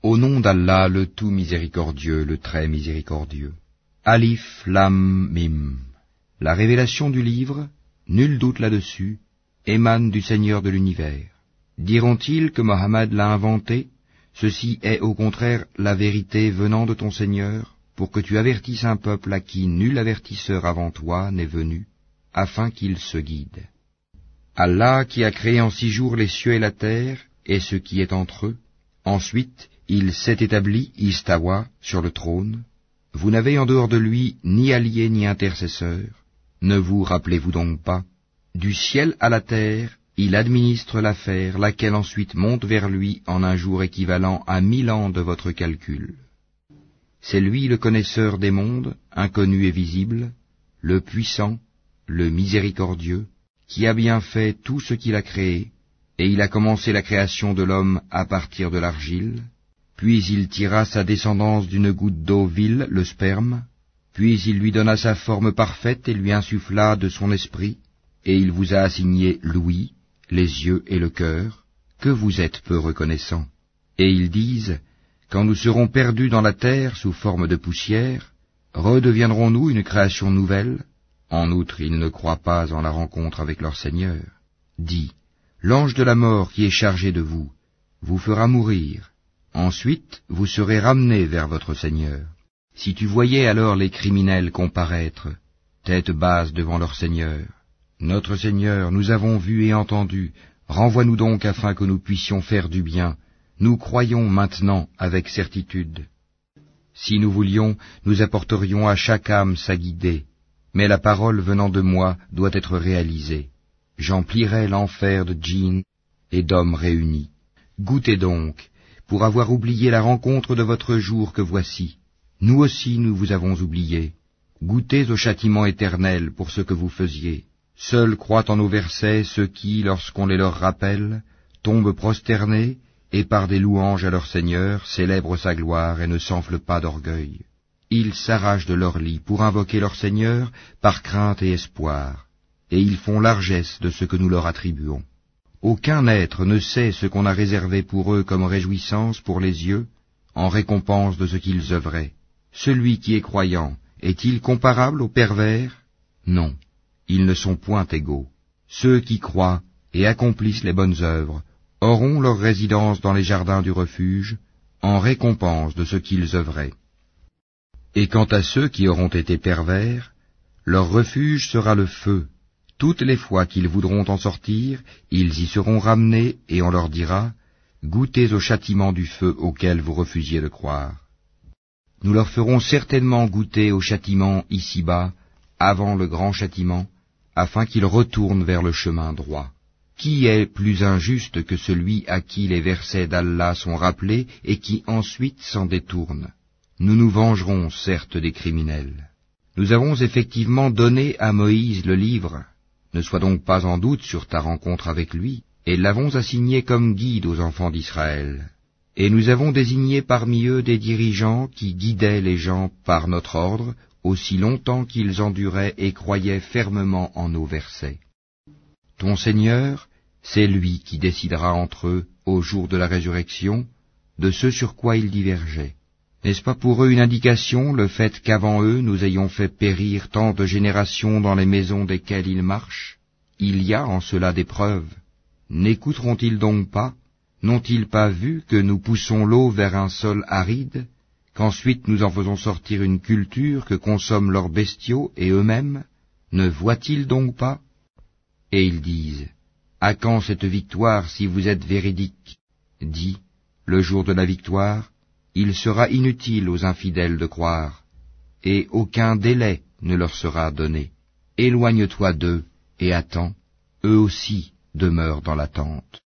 Au nom d'Allah, le tout miséricordieux, le très miséricordieux. Alif, Lam, Mim. La révélation du livre, nul doute là-dessus, émane du Seigneur de l'univers. Diront-ils que Mohammed l'a inventé? Ceci est au contraire la vérité venant de ton Seigneur, pour que tu avertisses un peuple à qui nul avertisseur avant toi n'est venu, afin qu'il se guide. Allah qui a créé en 6 jours les cieux et la terre, et ce qui est entre eux. Ensuite, il s'est établi, Istawa, sur le trône. Vous n'avez en dehors de lui ni allié ni intercesseur. Ne vous rappelez-vous donc pas? Du ciel à la terre, il administre l'affaire, laquelle ensuite monte vers lui en un jour équivalent à 1000 ans de votre calcul. C'est lui le connaisseur des mondes, inconnu et visible, le puissant, le miséricordieux, qui a bien fait tout ce qu'il a créé, et il a commencé la création de l'homme à partir de l'argile, puis il tira sa descendance d'une goutte d'eau vile, le sperme, puis il lui donna sa forme parfaite et lui insuffla de son esprit, et il vous a assigné l'ouïe, les yeux et le cœur, que vous êtes peu reconnaissants. Et ils disent, quand nous serons perdus dans la terre sous forme de poussière, redeviendrons-nous une création nouvelle? En outre, ils ne croient pas en la rencontre avec leur Seigneur. Dis, l'ange de la mort qui est chargé de vous, vous fera mourir. Ensuite, vous serez ramenés vers votre Seigneur. Si tu voyais alors les criminels comparaître, tête basse devant leur Seigneur, notre Seigneur, nous avons vu et entendu, renvoie-nous donc afin que nous puissions faire du bien, nous croyons maintenant avec certitude. Si nous voulions, nous apporterions à chaque âme sa guidée, mais la parole venant de moi doit être réalisée. J'emplirai l'enfer de djinns et d'hommes réunis. Goûtez donc, pour avoir oublié la rencontre de votre jour que voici. Nous aussi nous vous avons oublié. Goûtez au châtiment éternel pour ce que vous faisiez. Seuls croient en nos versets ceux qui, lorsqu'on les leur rappelle, tombent prosternés et par des louanges à leur Seigneur célèbrent sa gloire et ne s'enflent pas d'orgueil. Ils s'arrachent de leur lit pour invoquer leur Seigneur par crainte et espoir, et ils font largesse de ce que nous leur attribuons. Aucun être ne sait ce qu'on a réservé pour eux comme réjouissance pour les yeux, en récompense de ce qu'ils œuvraient. Celui qui est croyant, est-il comparable aux pervers? Non, ils ne sont point égaux. Ceux qui croient et accomplissent les bonnes œuvres auront leur résidence dans les jardins du refuge, en récompense de ce qu'ils œuvraient. Et quant à ceux qui auront été pervers, leur refuge sera le feu. Toutes les fois qu'ils voudront en sortir, ils y seront ramenés, et on leur dira, goûtez au châtiment du feu auquel vous refusiez de croire. Nous leur ferons certainement goûter au châtiment ici-bas, avant le grand châtiment, afin qu'ils retournent vers le chemin droit. Qui est plus injuste que celui à qui les versets d'Allah sont rappelés et qui ensuite s'en détourne? Nous nous vengerons certes des criminels. Nous avons effectivement donné à Moïse le livre. Ne sois donc pas en doute sur ta rencontre avec lui, et l'avons assigné comme guide aux enfants d'Israël. Et nous avons désigné parmi eux des dirigeants qui guidaient les gens par notre ordre, aussi longtemps qu'ils enduraient et croyaient fermement en nos versets. Ton Seigneur, c'est lui qui décidera entre eux, au jour de la résurrection, de ce sur quoi ils divergeaient. N'est-ce pas pour eux une indication, le fait qu'avant eux nous ayons fait périr tant de générations dans les maisons desquelles ils marchent? Il y a en cela des preuves. N'écouteront-ils donc pas? N'ont-ils pas vu que nous poussons l'eau vers un sol aride, qu'ensuite nous en faisons sortir une culture que consomment leurs bestiaux et eux-mêmes? Ne voient-ils donc pas? Et ils disent, à quand cette victoire si vous êtes véridique? Dis, le jour de la victoire, il sera inutile aux infidèles de croire, et aucun délai ne leur sera donné. Éloigne-toi d'eux et attends, eux aussi demeurent dans l'attente.